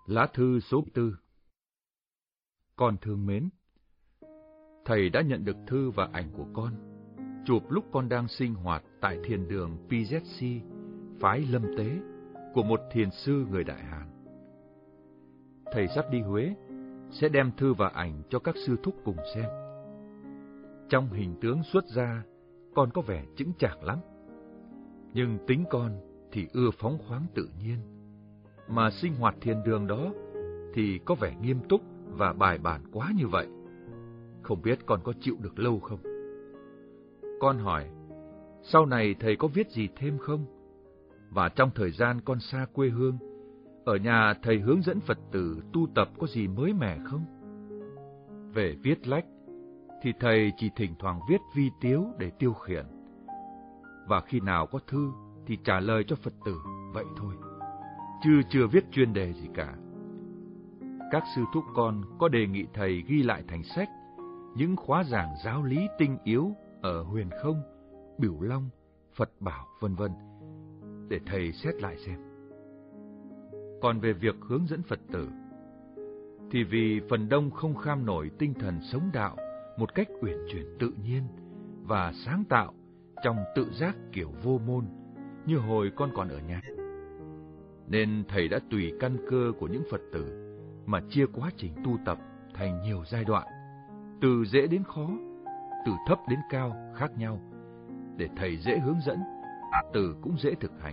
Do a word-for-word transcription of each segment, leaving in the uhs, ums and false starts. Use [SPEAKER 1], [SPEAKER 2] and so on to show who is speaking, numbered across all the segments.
[SPEAKER 1] Lá thư số tư. Con thương mến, thầy đã nhận được thư và ảnh của con, chụp lúc con đang sinh hoạt tại thiền đường pê zét xê, phái Lâm Tế, của một thiền sư người Đại Hàn. Thầy sắp đi Huế, sẽ đem thư và ảnh cho các sư thúc cùng xem. Trong hình tướng xuất ra, con có vẻ chững chạc lắm, nhưng tính con thì ưa phóng khoáng tự nhiên, mà sinh hoạt thiền đường đó thì có vẻ nghiêm túc và bài bản quá như vậy. Không biết con có chịu được lâu không? Con hỏi, sau này thầy có viết gì thêm không? Và trong thời gian con xa quê hương, ở nhà thầy hướng dẫn Phật tử tu tập có gì mới mẻ không? Về viết lách, thì thầy chỉ thỉnh thoảng viết vi tiếu để tiêu khiển. Và khi nào có thư thì trả lời cho Phật tử, vậy thôi, chứ chưa viết chuyên đề gì cả. Các sư thúc con có đề nghị thầy ghi lại thành sách những khóa giảng giáo lý tinh yếu ở Huyền Không, Bửu Long, Phật Bảo, vân vân, để thầy xét lại xem. Còn về việc hướng dẫn Phật tử, thì vì phần đông không kham nổi tinh thần sống đạo một cách uyển chuyển tự nhiên và sáng tạo trong tự giác kiểu vô môn như hồi con còn ở nhà, nên thầy đã tùy căn cơ của những Phật tử mà chia quá trình tu tập thành nhiều giai đoạn, từ dễ đến khó, từ thấp đến cao khác nhau, để thầy dễ hướng dẫn, tử cũng dễ thực hành.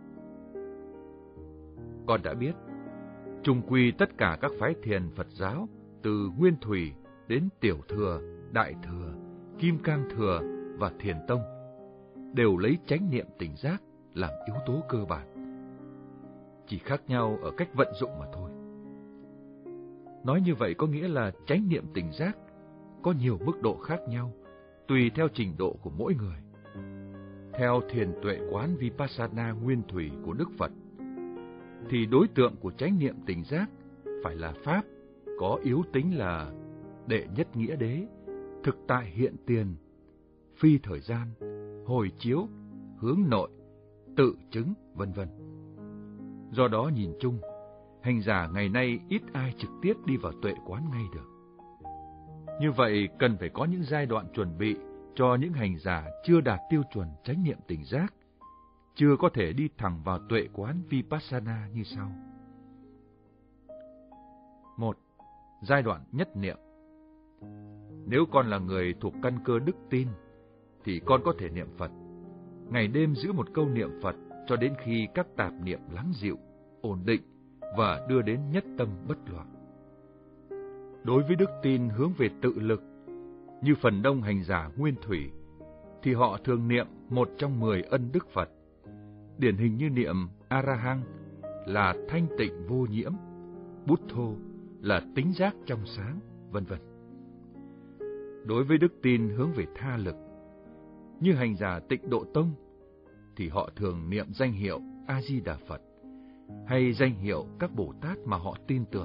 [SPEAKER 1] Con đã biết, chung quy tất cả các phái thiền Phật giáo, từ Nguyên Thủy đến Tiểu Thừa, Đại Thừa, Kim Cang Thừa và Thiền Tông, đều lấy chánh niệm tỉnh giác làm yếu tố cơ bản, chỉ khác nhau ở cách vận dụng mà thôi. Nói như vậy có nghĩa là chánh niệm tỉnh giác có nhiều mức độ khác nhau, tùy theo trình độ của mỗi người. Theo thiền tuệ quán Vipassana nguyên thủy của Đức Phật, thì đối tượng của chánh niệm tỉnh giác phải là Pháp có yếu tính là đệ nhất nghĩa đế, thực tại hiện tiền, phi thời gian, hồi chiếu, hướng nội, tự chứng, vân vân. Do đó nhìn chung, hành giả ngày nay ít ai trực tiếp đi vào tuệ quán ngay được. Như vậy cần phải có những giai đoạn chuẩn bị cho những hành giả chưa đạt tiêu chuẩn chánh niệm tỉnh giác, chưa có thể đi thẳng vào tuệ quán Vipassana như sau. Một. Giai đoạn nhất niệm. Nếu con là người thuộc căn cơ đức tin, thì con có thể niệm Phật, ngày đêm giữ một câu niệm Phật cho đến khi các tạp niệm lắng dịu, ổn định và đưa đến nhất tâm bất loạn. Đối với đức tin hướng về tự lực, như phần đông hành giả nguyên thủy, thì họ thường niệm một trong mười ân đức Phật, điển hình như niệm A-ra-hăng là thanh tịnh vô nhiễm, Bút-thô là tính giác trong sáng, vân vân. Đối với đức tin hướng về tha lực, như hành giả Tịnh Độ Tông, thì họ thường niệm danh hiệu A-di-đà Phật hay danh hiệu các Bồ Tát mà họ tin tưởng.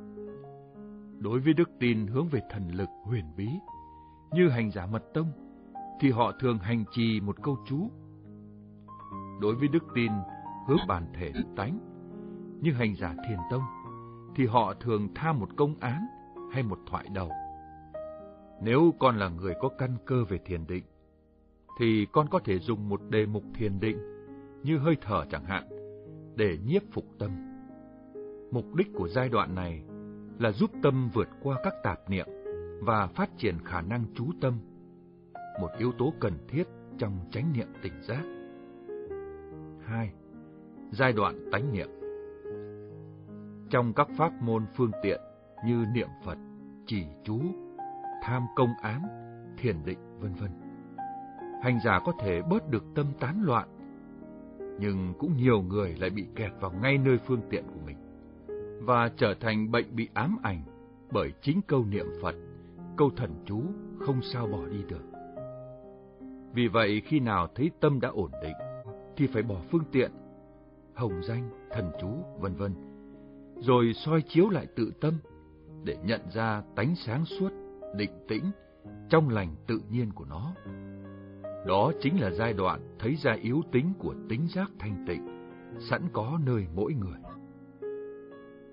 [SPEAKER 1] Đối với đức tin hướng về thần lực huyền bí, như hành giả Mật Tông, thì họ thường hành trì một câu chú. Đối với đức tin hướng bản thể tánh, như hành giả Thiền Tông, thì họ thường tha một công án hay một thoại đầu. Nếu con là người có căn cơ về thiền định, thì con có thể dùng một đề mục thiền định, như hơi thở chẳng hạn, để nhiếp phục tâm. Mục đích của giai đoạn này là giúp tâm vượt qua các tạp niệm và phát triển khả năng chú tâm, một yếu tố cần thiết trong chánh niệm tỉnh giác. Hai. Giai đoạn tánh niệm. Trong các pháp môn phương tiện như niệm Phật, trì chú, tham công án, thiền định, vân vân, hành giả có thể bớt được tâm tán loạn, nhưng cũng nhiều người lại bị kẹt vào ngay nơi phương tiện của mình và trở thành bệnh bị ám ảnh bởi chính câu niệm Phật, câu thần chú không sao bỏ đi được. Vì vậy khi nào thấy tâm đã ổn định thì phải bỏ phương tiện, hồng danh, thần chú, vân vân, rồi soi chiếu lại tự tâm để nhận ra tánh sáng suốt, định tĩnh, trong lành tự nhiên của nó. Đó chính là giai đoạn thấy ra yếu tính của tính giác thanh tịnh, sẵn có nơi mỗi người.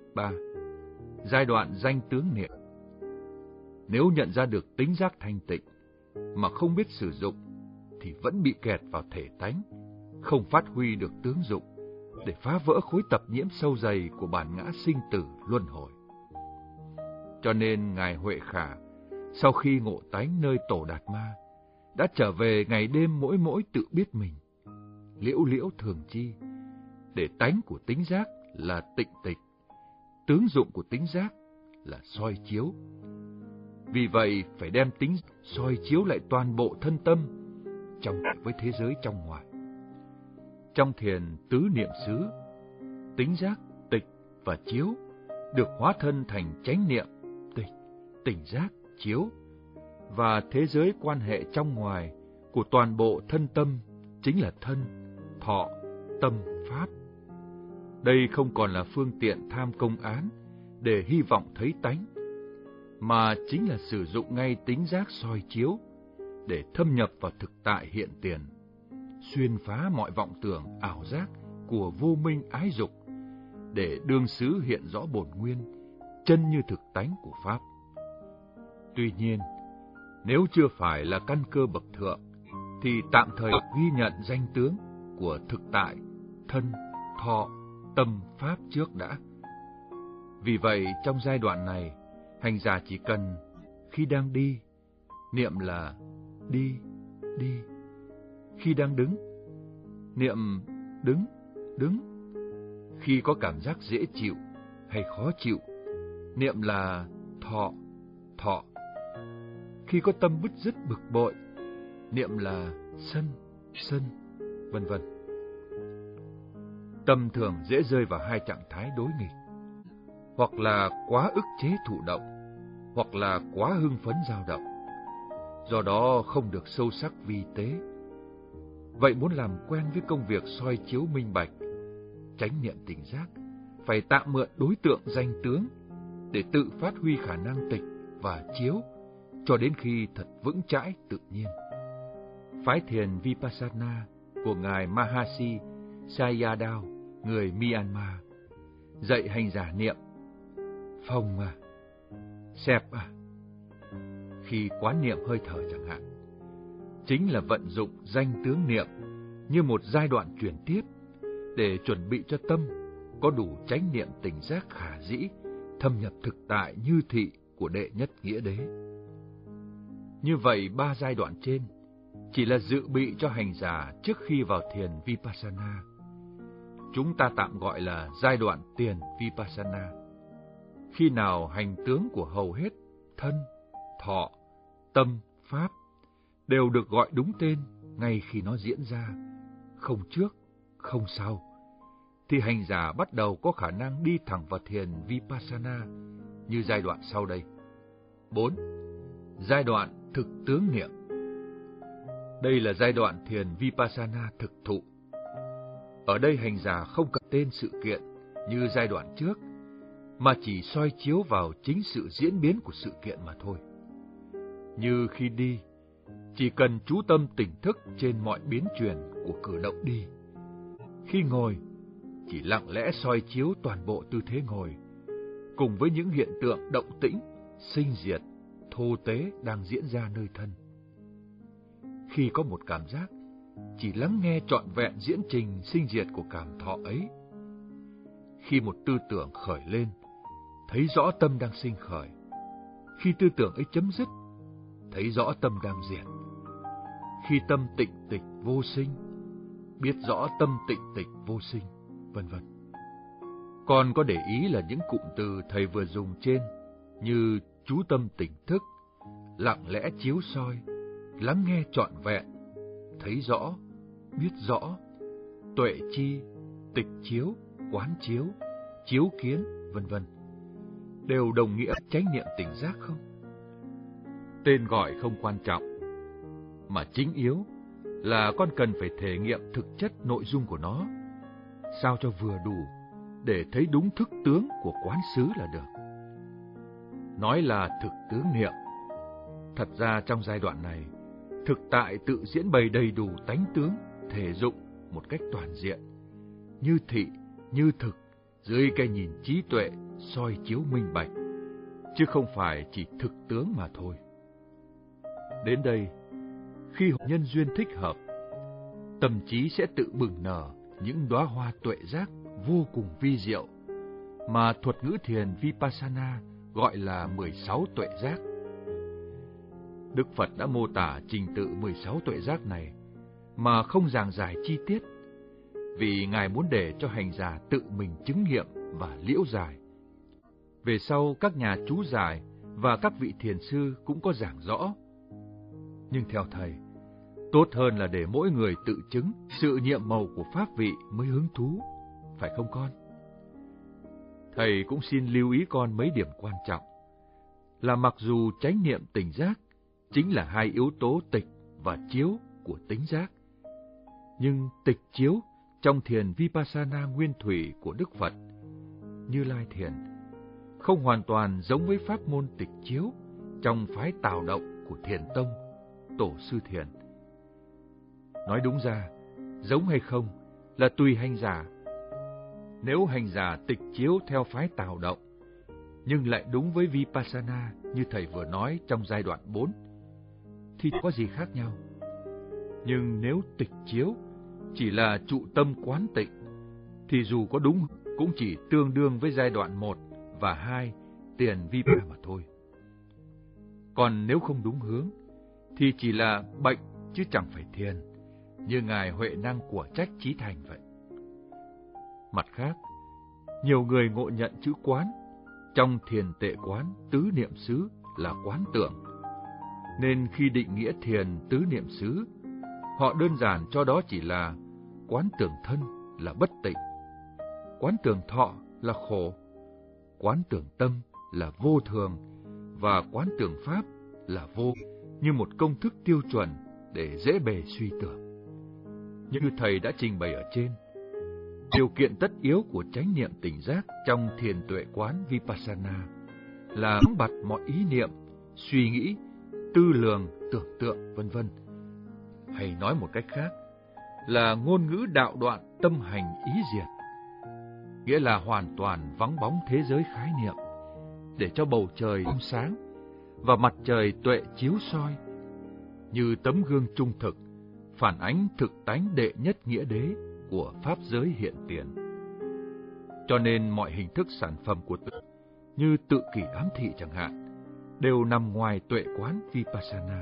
[SPEAKER 1] ba. Giai đoạn danh tướng niệm. Nếu nhận ra được tính giác thanh tịnh mà không biết sử dụng thì vẫn bị kẹt vào thể tánh, không phát huy được tướng dụng để phá vỡ khối tập nhiễm sâu dày của bản ngã sinh tử luân hồi. Cho nên Ngài Huệ Khả sau khi ngộ tánh nơi Tổ Đạt Ma đã trở về ngày đêm mỗi mỗi tự biết mình, liễu liễu thường chi, để tánh của tính giác là tịnh tịch, tướng dụng của tính giác là soi chiếu. Vì vậy phải đem tính soi chiếu lại toàn bộ thân tâm trong với thế giới trong ngoài. Trong thiền tứ niệm xứ, tính giác, tịch và chiếu được hóa thân thành chánh niệm, tịch, tỉnh giác, chiếu, và thế giới quan hệ trong ngoài của toàn bộ thân tâm chính là thân, thọ, tâm, pháp. Đây không còn là phương tiện tham công án để hy vọng thấy tánh, mà chính là sử dụng ngay tính giác soi chiếu để thâm nhập vào thực tại hiện tiền, xuyên phá mọi vọng tưởng ảo giác của vô minh ái dục, để đương xứ hiện rõ bổn nguyên, chân như thực tánh của Pháp. Tuy nhiên, nếu chưa phải là căn cơ bậc thượng, thì tạm thời ghi nhận danh tướng của thực tại, thân, thọ, tâm, pháp trước đã. Vì vậy, trong giai đoạn này, hành giả chỉ cần khi đang đi, niệm là đi, đi. Khi đang đứng, niệm đứng, đứng. Khi có cảm giác dễ chịu hay khó chịu, niệm là thọ, thọ. Khi có tâm bứt rứt bực bội, niệm là sân, sân, vân vân. Tâm thường dễ rơi vào hai trạng thái đối nghịch, hoặc là quá ức chế thụ động, hoặc là quá hưng phấn dao động. Do đó không được sâu sắc vi tế. Vậy muốn làm quen với công việc soi chiếu minh bạch, chánh niệm tỉnh giác, phải tạm mượn đối tượng danh tướng để tự phát huy khả năng tịch và chiếu cho đến khi thật vững chãi tự nhiên. Phái thiền Vipassana của Ngài Mahasi Sayadaw, người Myanmar, dạy hành giả niệm phòng à, xẹp à. Khi quán niệm hơi thở chẳng hạn, chính là vận dụng danh tướng niệm như một giai đoạn chuyển tiếp để chuẩn bị cho tâm có đủ chánh niệm tỉnh giác khả dĩ, thâm nhập thực tại như thị của đệ nhất nghĩa đế. Như vậy, ba giai đoạn trên chỉ là dự bị cho hành giả trước khi vào thiền Vipassana. Chúng ta tạm gọi là giai đoạn tiền Vipassana. Khi nào hành tướng của hầu hết thân, thọ, tâm, pháp đều được gọi đúng tên ngay khi nó diễn ra, không trước, không sau, thì hành giả bắt đầu có khả năng đi thẳng vào thiền Vipassana như giai đoạn sau đây. bốn. Giai đoạn thực tướng niệm. Đây là giai đoạn thiền Vipassana thực thụ. Ở đây hành giả không cần tên sự kiện như giai đoạn trước, mà chỉ soi chiếu vào chính sự diễn biến của sự kiện mà thôi. Như khi đi, chỉ cần chú tâm tỉnh thức trên mọi biến chuyển của cử động đi. Khi ngồi, chỉ lặng lẽ soi chiếu toàn bộ tư thế ngồi, cùng với những hiện tượng động tĩnh, sinh diệt, thô tế đang diễn ra nơi thân. Khi có một cảm giác, chỉ lắng nghe trọn vẹn diễn trình sinh diệt của cảm thọ ấy. Khi một tư tưởng khởi lên, thấy rõ tâm đang sinh khởi. Khi tư tưởng ấy chấm dứt, thấy rõ tâm đang diệt. Khi tâm tịnh tịch vô sinh, biết rõ tâm tịnh tịch vô sinh, vân vân. Còn có để ý là những cụm từ thầy vừa dùng trên như chú tâm tỉnh thức, lặng lẽ chiếu soi, lắng nghe trọn vẹn, thấy rõ, biết rõ, tuệ chi, tịch chiếu, quán chiếu, chiếu kiến, vân vân, đều đồng nghĩa chánh niệm tỉnh giác không? Tên gọi không quan trọng, mà chính yếu là con cần phải thể nghiệm thực chất nội dung của nó, sao cho vừa đủ để thấy đúng thức tướng của quán xứ là được. Nói là thực tướng niệm, thật ra trong giai đoạn này, thực tại tự diễn bày đầy đủ tánh tướng, thể dụng một cách toàn diện, như thị, như thực, dưới cái nhìn trí tuệ soi chiếu minh bạch, chứ không phải chỉ thực tướng mà thôi. Đến đây, khi nhân duyên thích hợp, tâm trí sẽ tự bừng nở những đóa hoa tuệ giác vô cùng vi diệu, mà thuật ngữ thiền Vipassana gọi là mười sáu tuệ giác. Đức Phật đã mô tả trình tự mười sáu tuệ giác này mà không giảng giải chi tiết, vì Ngài muốn để cho hành giả tự mình chứng nghiệm và liễu giải. Về sau, các nhà chú giải và các vị thiền sư cũng có giảng rõ. Nhưng theo Thầy, tốt hơn là để mỗi người tự chứng sự nhiệm màu của pháp vị mới hứng thú, phải không con? Thầy cũng xin lưu ý con mấy điểm quan trọng, là mặc dù chánh niệm tỉnh giác chính là hai yếu tố tịch và chiếu của tính giác, nhưng tịch chiếu trong thiền Vipassana nguyên thủy của Đức Phật, Như Lai Thiền, không hoàn toàn giống với pháp môn tịch chiếu trong phái Tào Động của Thiền Tông, Tổ sư Thiền. Nói đúng ra, giống hay không là tùy hành giả. Nếu hành giả tịch chiếu theo phái Tào Động, nhưng lại đúng với Vipassana như Thầy vừa nói trong giai đoạn bốn, thì có gì khác nhau. Nhưng nếu tịch chiếu chỉ là trụ tâm quán tịnh, thì dù có đúng cũng chỉ tương đương với giai đoạn một và hai tiền Vipa mà thôi. Còn nếu không đúng hướng, thì chỉ là bệnh chứ chẳng phải thiền, như Ngài Huệ Năng của Trách Chí Thành vậy. Mặt khác, nhiều người ngộ nhận chữ quán trong thiền tệ quán tứ niệm xứ là quán tưởng, nên khi định nghĩa thiền tứ niệm xứ, họ đơn giản cho đó chỉ là quán tưởng thân là bất tịnh, quán tưởng thọ là khổ, quán tưởng tâm là vô thường, và quán tưởng pháp là vô, như một công thức tiêu chuẩn để dễ bề suy tưởng. Như Thầy đã trình bày ở trên, điều kiện tất yếu của chánh niệm tỉnh giác trong thiền tuệ quán Vipassana là phóng bặt mọi ý niệm, suy nghĩ, tư lường, tưởng tượng, vân vân. Hay nói một cách khác là ngôn ngữ đạo đoạn tâm hành ý diệt, nghĩa là hoàn toàn vắng bóng thế giới khái niệm, để cho bầu trời trong sáng và mặt trời tuệ chiếu soi, như tấm gương trung thực, phản ánh thực tánh đệ nhất nghĩa đế của pháp giới hiện tiền. Cho nên mọi hình thức sản phẩm của tự, như tự kỷ ám thị chẳng hạn, đều nằm ngoài tuệ quán Vipassana.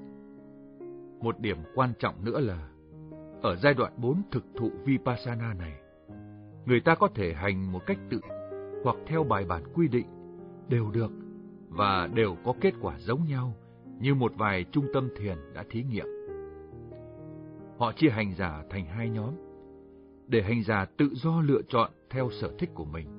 [SPEAKER 1] Một điểm quan trọng nữa là, ở giai đoạn bốn thực thụ Vipassana này, người ta có thể hành một cách tự hoặc theo bài bản quy định, đều được, và đều có kết quả giống nhau, như một vài trung tâm thiền đã thí nghiệm. Họ chia hành giả thành hai nhóm, để hành giả tự do lựa chọn theo sở thích của mình.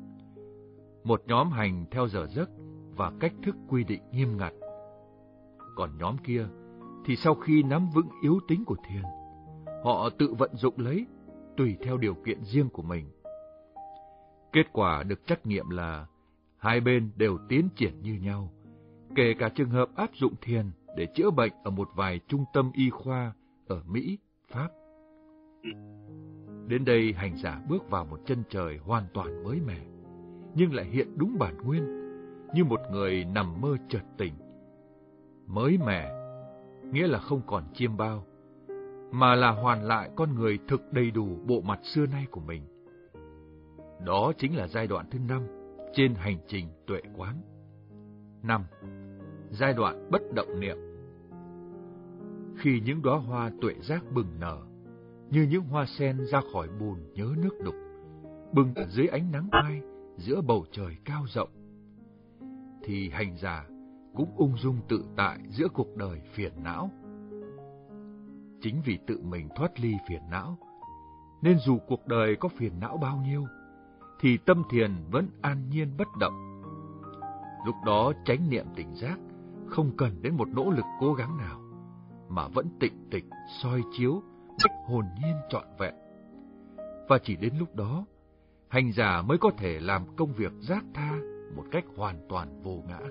[SPEAKER 1] Một nhóm hành theo giờ giấc và cách thức quy định nghiêm ngặt. Còn nhóm kia thì sau khi nắm vững yếu tính của thiền, họ tự vận dụng lấy tùy theo điều kiện riêng của mình. Kết quả được trắc nghiệm là hai bên đều tiến triển như nhau, kể cả trường hợp áp dụng thiền để chữa bệnh ở một vài trung tâm y khoa ở Mỹ, Pháp. Đến đây hành giả bước vào một chân trời hoàn toàn mới mẻ, nhưng lại hiện đúng bản nguyên, như một người nằm mơ chợt tỉnh. Mới mẻ nghĩa là không còn chiêm bao, mà là hoàn lại con người thực đầy đủ bộ mặt xưa nay của mình. Đó chính là giai đoạn thứ năm trên hành trình tuệ quán. Năm. Giai đoạn bất động niệm. Khi những đóa hoa tuệ giác bừng nở, như những hoa sen ra khỏi bùn nhớ nước đục, bừng dưới ánh nắng mai giữa bầu trời cao rộng, thì hành giả cũng ung dung tự tại giữa cuộc đời phiền não. Chính vì tự mình thoát ly phiền não, nên dù cuộc đời có phiền não bao nhiêu, thì tâm thiền vẫn an nhiên bất động. Lúc đó chánh niệm tỉnh giác không cần đến một nỗ lực cố gắng nào, mà vẫn tịnh tịch soi chiếu cách hồn nhiên trọn vẹn. Và chỉ đến lúc đó, hành giả mới có thể làm công việc giác tha một cách hoàn toàn vô ngã.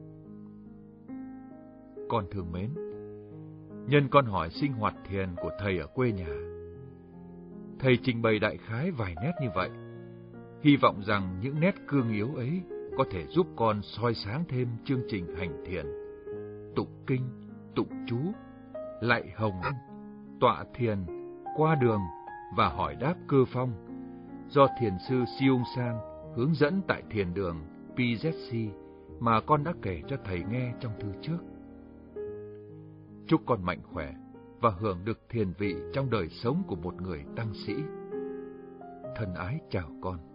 [SPEAKER 1] Con thương mến, nhân con hỏi sinh hoạt thiền của thầy ở quê nhà, thầy trình bày đại khái vài nét như vậy, Hy vọng rằng những nét cương yếu ấy có thể giúp con soi sáng thêm chương trình hành thiền, tụng kinh, tụng chú, lạy hồng, tọa thiền, qua đường và hỏi đáp cơ phong do thiền sư Siung San hướng dẫn tại thiền đường pê zét xê mà con đã kể cho thầy nghe trong thư trước. Chúc con mạnh khỏe và hưởng được thiền vị trong đời sống của một người tăng sĩ. Thân ái chào con.